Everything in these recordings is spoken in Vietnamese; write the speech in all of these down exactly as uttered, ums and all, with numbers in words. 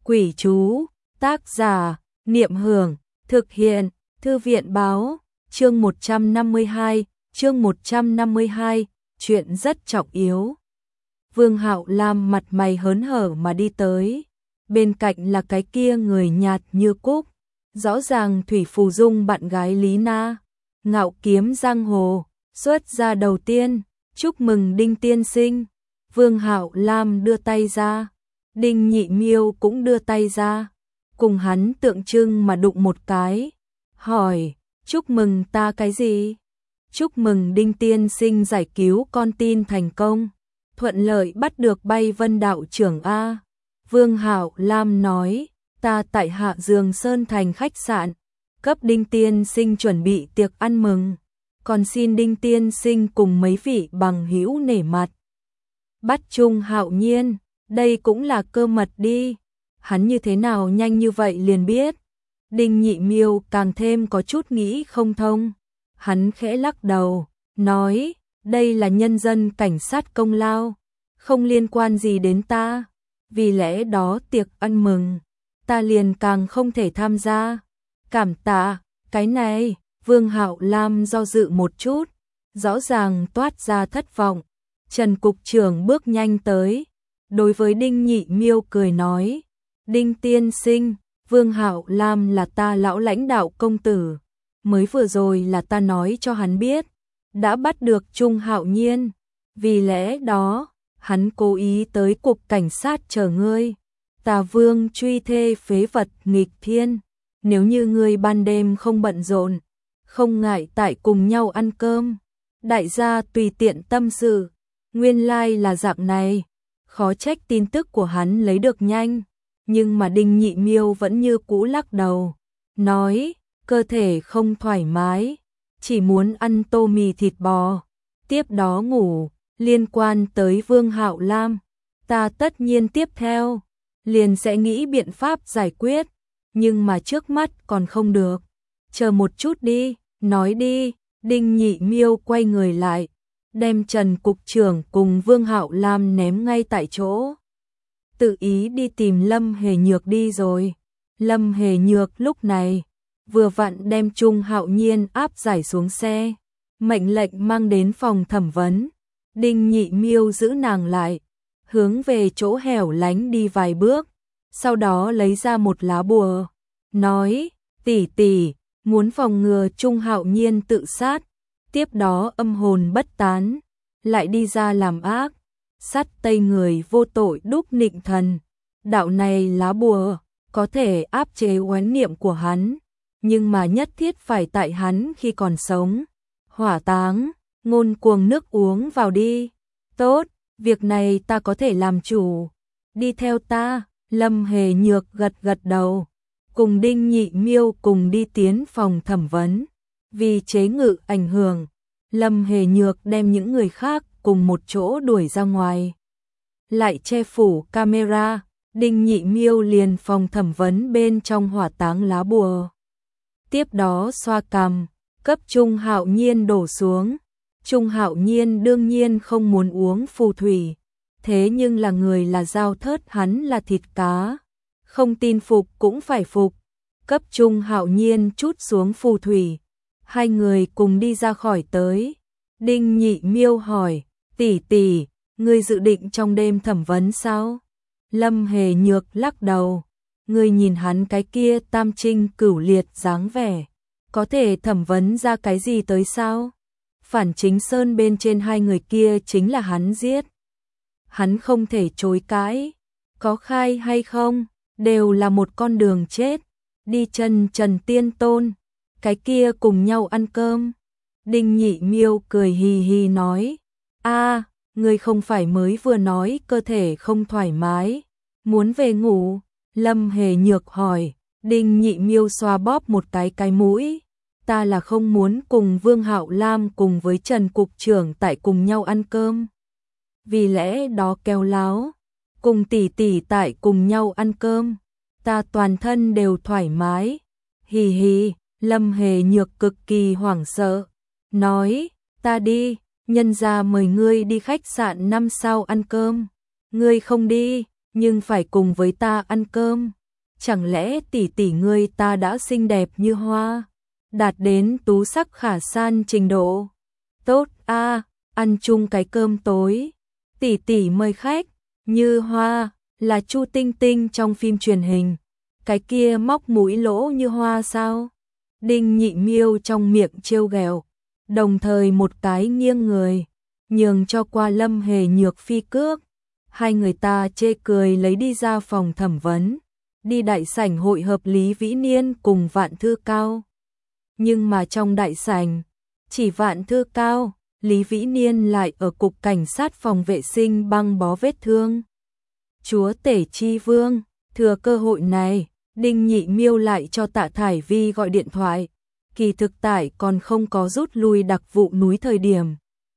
Quỷ chú, tác giả, Niệm Hưởng, thực hiện, Thư viện báo, chương một trăm năm mươi hai, chương một trăm năm mươi hai, chuyện rất trọng yếu. Vương Hạo Lam mặt mày hớn hở mà đi tới, bên cạnh là cái kia người nhạt như cúc, rõ ràng Thủy Phù Dung bạn gái Lý Na, ngạo kiếm giang hồ, xuất ra đầu tiên, chúc mừng Đinh tiên sinh. Vương Hạo Lam đưa tay ra, Đinh Nhị Miêu cũng đưa tay ra, cùng hắn tượng trưng mà đụng một cái, hỏi, chúc mừng ta cái gì? Chúc mừng Đinh tiên sinh giải cứu con tin thành công, thuận lợi bắt được bay vân đạo trưởng A. Vương Hạo Lam nói, ta tại Hạ Dương Sơn Thành khách sạn, cấp Đinh tiên sinh chuẩn bị tiệc ăn mừng, còn xin Đinh tiên sinh cùng mấy vị bằng hữu nể mặt. Bắt chung Hạo Nhiên, đây cũng là cơ mật đi, hắn như thế nào nhanh như vậy liền biết. Đinh Nhị Miêu càng thêm có chút nghĩ không thông, hắn khẽ lắc đầu, nói, đây là nhân dân cảnh sát công lao, không liên quan gì đến ta, vì lẽ đó tiệc ăn mừng, ta liền càng không thể tham gia. Cảm tạ, cái này, Vương Hạo Lam do dự một chút, rõ ràng toát ra thất vọng. Trần cục trưởng bước nhanh tới, đối với Đinh Nhị Miêu cười nói, Đinh tiên sinh, Vương Hạo Lam là ta lão lãnh đạo công tử, mới vừa rồi là ta nói cho hắn biết, đã bắt được Trung Hạo Nhiên, vì lẽ đó, hắn cố ý tới cục cảnh sát chờ ngươi, ta Vương truy thê phế vật nghịch thiên, nếu như ngươi ban đêm không bận rộn, không ngại tại cùng nhau ăn cơm, đại gia tùy tiện tâm sự. Nguyên lai like là dạng này, khó trách tin tức của hắn lấy được nhanh, nhưng mà Đinh Nhị Miêu vẫn như cũ lắc đầu, nói, cơ thể không thoải mái, chỉ muốn ăn tô mì thịt bò, tiếp đó ngủ. Liên quan tới Vương Hạo Lam, ta tất nhiên tiếp theo, liền sẽ nghĩ biện pháp giải quyết, nhưng mà trước mắt còn không được, chờ một chút đi, nói đi. Đinh Nhị Miêu quay người lại, đem Trần cục trưởng cùng Vương Hạo Lam ném ngay tại chỗ. Tự ý đi tìm Lâm Hề Nhược đi rồi. Lâm Hề Nhược lúc này vừa vặn đem Trung Hạo Nhiên áp giải xuống xe, mệnh lệnh mang đến phòng thẩm vấn. Đinh Nhị Miêu giữ nàng lại, hướng về chỗ hẻo lánh đi vài bước, sau đó lấy ra một lá bùa, nói, tỷ tỷ, muốn phòng ngừa Trung Hạo Nhiên tự sát, tiếp đó âm hồn bất tán, lại đi ra làm ác, sát tây người vô tội đúc nịnh thần. Đạo này lá bùa có thể áp chế oán niệm của hắn, nhưng mà nhất thiết phải tại hắn khi còn sống. Hỏa táng, ngôn cuồng nước uống vào đi. Tốt, việc này ta có thể làm chủ. Đi theo ta. Lâm Hề Nhược gật gật đầu, cùng Đinh Nhị Miêu cùng đi tiến phòng thẩm vấn. Vì chế ngự ảnh hưởng, Lâm Hề Nhược đem những người khác cùng một chỗ đuổi ra ngoài, lại che phủ camera. Đinh Nhị Miêu liền phòng thẩm vấn bên trong hỏa táng lá bùa, tiếp đó xoa cằm, cấp Trung Hạo Nhiên đổ xuống. Trung Hạo Nhiên đương nhiên không muốn uống phù thủy, thế nhưng là người là dao thớt, hắn là thịt cá, không tin phục cũng phải phục. Cấp Trung Hạo Nhiên chút xuống phù thủy, hai người cùng đi ra khỏi tới. Đinh Nhị Miêu hỏi, tỷ tỷ, ngươi dự định trong đêm thẩm vấn sao? Lâm Hề Nhược lắc đầu, ngươi nhìn hắn cái kia tam trinh cửu liệt dáng vẻ, có thể thẩm vấn ra cái gì tới sao? Phản Chính Sơn bên trên hai người kia chính là hắn giết, hắn không thể chối cãi, có khai hay không, đều là một con đường chết. Đi chân Trần Tiên Tôn, cái kia cùng nhau ăn cơm. Đinh Nhị Miêu cười hì hì nói, a, ngươi không phải mới vừa nói cơ thể không thoải mái, muốn về ngủ? Lâm Hề Nhược hỏi. Đinh Nhị Miêu xoa bóp một cái cái mũi, ta là không muốn cùng Vương Hạo Lam cùng với Trần cục trưởng tại cùng nhau ăn cơm, vì lẽ đó kêu láo, cùng tỷ tỷ tại cùng nhau ăn cơm, ta toàn thân đều thoải mái. Hì hì. Lâm Hề Nhược cực kỳ hoảng sợ, nói, ta đi, nhân gia mời ngươi đi khách sạn năm sao ăn cơm, ngươi không đi. nhưng phải cùng với ta ăn cơm. Chẳng lẽ tỷ tỷ ngươi ta đã xinh đẹp như hoa, đạt đến tú sắc khả san trình độ? Tốt a, ăn chung cái cơm tối. Tỷ tỷ mời khách. Như hoa là Chu Tinh Tinh trong phim truyền hình, cái kia móc mũi lỗ như hoa sao? Đinh Nhị Miêu trong miệng trêu ghẹo, đồng thời một cái nghiêng người, nhường cho qua Lâm Hề Nhược phi cước. Hai người ta chê cười lấy đi ra phòng thẩm vấn, đi đại sảnh hội hợp Lý Vĩ Niên cùng Vạn Thư Cao. Nhưng mà trong đại sảnh, chỉ Vạn Thư Cao, Lý Vĩ Niên lại ở cục cảnh sát phòng vệ sinh băng bó vết thương. Chúa tể Chi Vương, thừa cơ hội này, Đinh Nhị Miêu lại cho Tạ Thải Vi gọi điện thoại. Kỳ thực tại còn không có rút lui đặc vụ núi thời điểm.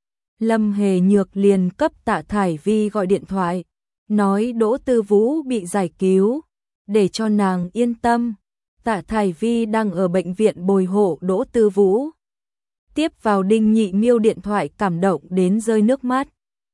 Lâm Hề Nhược liền cấp Tạ Thải Vi gọi điện thoại, nói Đỗ Tư Vũ bị giải cứu, để cho nàng yên tâm. Tạ Thải Vi đang ở bệnh viện bồi hộ Đỗ Tư Vũ. Tiếp vào Đinh Nhị Miêu điện thoại cảm động đến rơi nước mắt.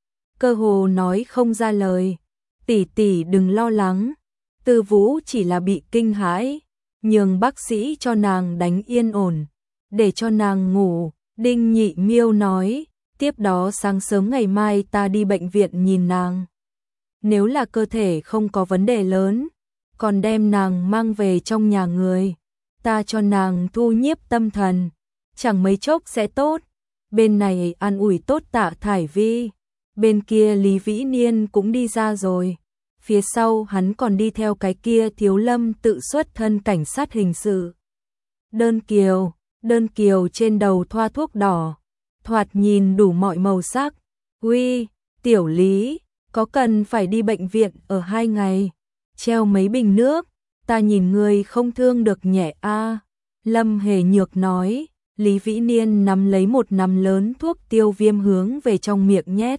Cơ hồ nói không ra lời. Tỷ tỷ đừng lo lắng, Tư Vũ chỉ là bị kinh hãi, nhường bác sĩ cho nàng đánh yên ổn, để cho nàng ngủ. Đinh Nhị Miêu nói, tiếp đó sáng sớm ngày mai ta đi bệnh viện nhìn nàng. Nếu là cơ thể không có vấn đề lớn, còn đem nàng mang về trong nhà người, ta cho nàng thu nhiếp tâm thần, chẳng mấy chốc sẽ tốt. Bên này an ủi tốt Tạ Thải Vi, bên kia Lý Vĩ Niên cũng đi ra rồi. Phía sau hắn còn đi theo cái kia Thiếu Lâm tự xuất thân cảnh sát hình sự. Đơn Kiều, Đơn Kiều trên đầu thoa thuốc đỏ, thoạt nhìn đủ mọi màu sắc. Uy, Tiểu Lý, có cần phải đi bệnh viện ở hai ngày, treo mấy bình nước, ta nhìn người không thương được nhẹ a. Lâm Hề Nhược nói. Lý Vĩ Niên nắm lấy một nắm lớn thuốc tiêu viêm hướng về trong miệng nhét.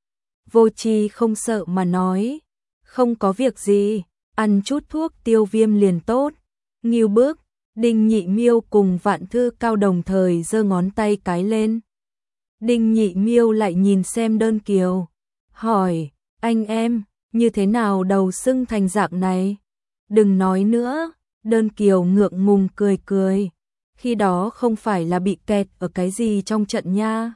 Vô Tri không sợ mà nói, không có việc gì, ăn chút thuốc tiêu viêm liền tốt. Nghiêu bước, Đinh Nhị Miêu cùng Vạn Thư Cao đồng thời giơ ngón tay cái lên. Đinh Nhị Miêu lại nhìn xem Đơn Kiều, hỏi, anh em, như thế nào đầu sưng thành dạng này? Đừng nói nữa, Đơn Kiều ngượng ngùng cười cười. Khi đó không phải là bị kẹt ở cái gì trong trận nha.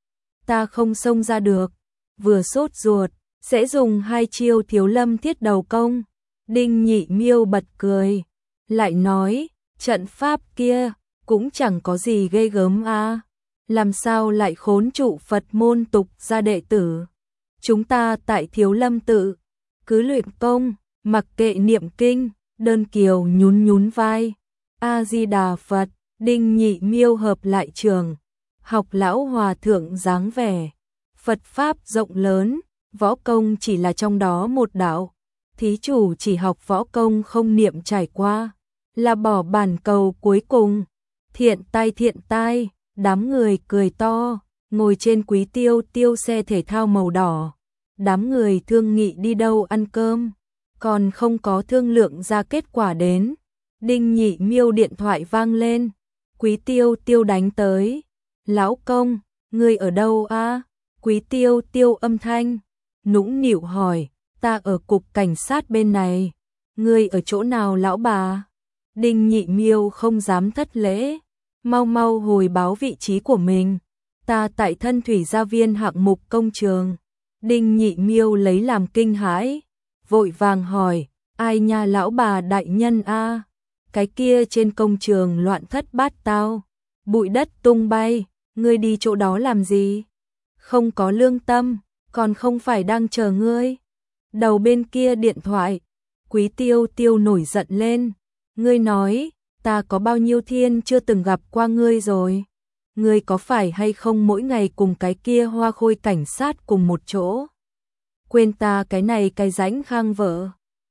Ta không xông ra được, vừa sốt ruột, sẽ dùng hai chiêu Thiếu Lâm thiết đầu công. Đinh Nhị Miêu bật cười, lại nói, trận pháp kia cũng chẳng có gì ghê gớm a, làm sao lại khốn trụ Phật môn tục gia đệ tử. Chúng ta tại Thiếu Lâm tự, cứ luyện công, mặc kệ niệm kinh. Đơn Kiều nhún nhún vai, A Di Đà Phật. Đinh Nhị Miêu hợp lại trường, học lão hòa thượng dáng vẻ. Phật pháp rộng lớn, võ công chỉ là trong đó một đạo. Thí chủ chỉ học võ công không niệm trải qua, là bỏ bản cầu cuối cùng. Thiện tai thiện tai, đám người cười to, ngồi trên Quý Tiêu Tiêu xe thể thao màu đỏ. Đám người thương nghị đi đâu ăn cơm, còn không có thương lượng ra kết quả đến. Đinh Nhị Miêu điện thoại vang lên. Quý Tiêu Tiêu đánh tới. Lão công, ngươi ở đâu a? Quý Tiêu Tiêu âm thanh nũng nịu hỏi, ta ở cục cảnh sát bên này. Ngươi ở chỗ nào lão bà? Đinh Nhị Miêu không dám thất lễ, mau mau hồi báo vị trí của mình. Ta tại Thân Thủy Gia Viên hạng mục công trường. Đinh Nhị Miêu lấy làm kinh hãi, vội vàng hỏi, ai nha lão bà đại nhân a? Cái kia trên công trường loạn thất bát tao, bụi đất tung bay, ngươi đi chỗ đó làm gì? Không có lương tâm, còn không phải đang chờ ngươi. Đầu bên kia điện thoại, Quý Tiêu Tiêu nổi giận lên, ngươi nói, ta có bao nhiêu thiên chưa từng gặp qua ngươi rồi? Ngươi có phải hay không mỗi ngày cùng cái kia hoa khôi cảnh sát cùng một chỗ? Quên ta cái này cái rãnh khang vợ.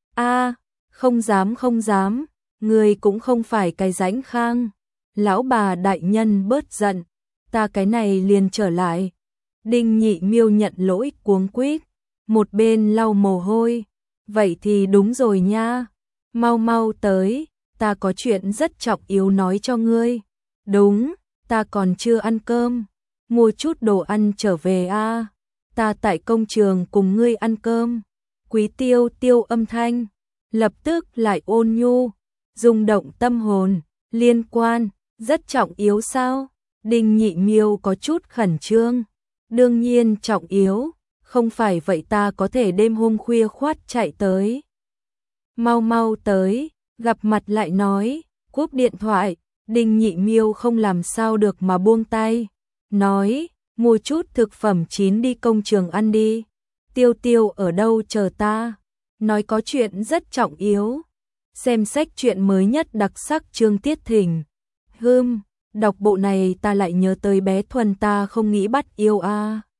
A, không dám không dám. Ngươi cũng không phải cái rãnh khang. Lão bà đại nhân bớt giận, ta cái này liền trở lại. Đinh Nhị Miêu nhận lỗi cuống quýt, một bên lau mồ hôi. Vậy thì đúng rồi nha, mau mau tới, ta có chuyện rất trọng yếu nói cho ngươi. Đúng, ta còn chưa ăn cơm, mua chút đồ ăn trở về a. Ta tại công trường cùng ngươi ăn cơm. Quý Tiêu Tiêu âm thanh, lập tức lại ôn nhu, rung động tâm hồn, liên quan, rất trọng yếu sao? Đinh Nhị Miêu có chút khẩn trương. Đương nhiên trọng yếu, không phải vậy ta có thể đêm hôm khuya khoắt chạy tới. Mau mau tới, gặp mặt lại nói, cúp điện thoại, Đinh Nhị Miêu không làm sao được mà buông tay, nói, mua chút thực phẩm chín đi công trường ăn đi. Tiêu Tiêu ở đâu chờ ta? Nói có chuyện rất trọng yếu. Xem sách truyện mới nhất đặc sắc Trương Tiết Thình. Hưm, đọc bộ này ta lại nhớ tới bé Thuần ta không nghĩ bắt yêu a. À.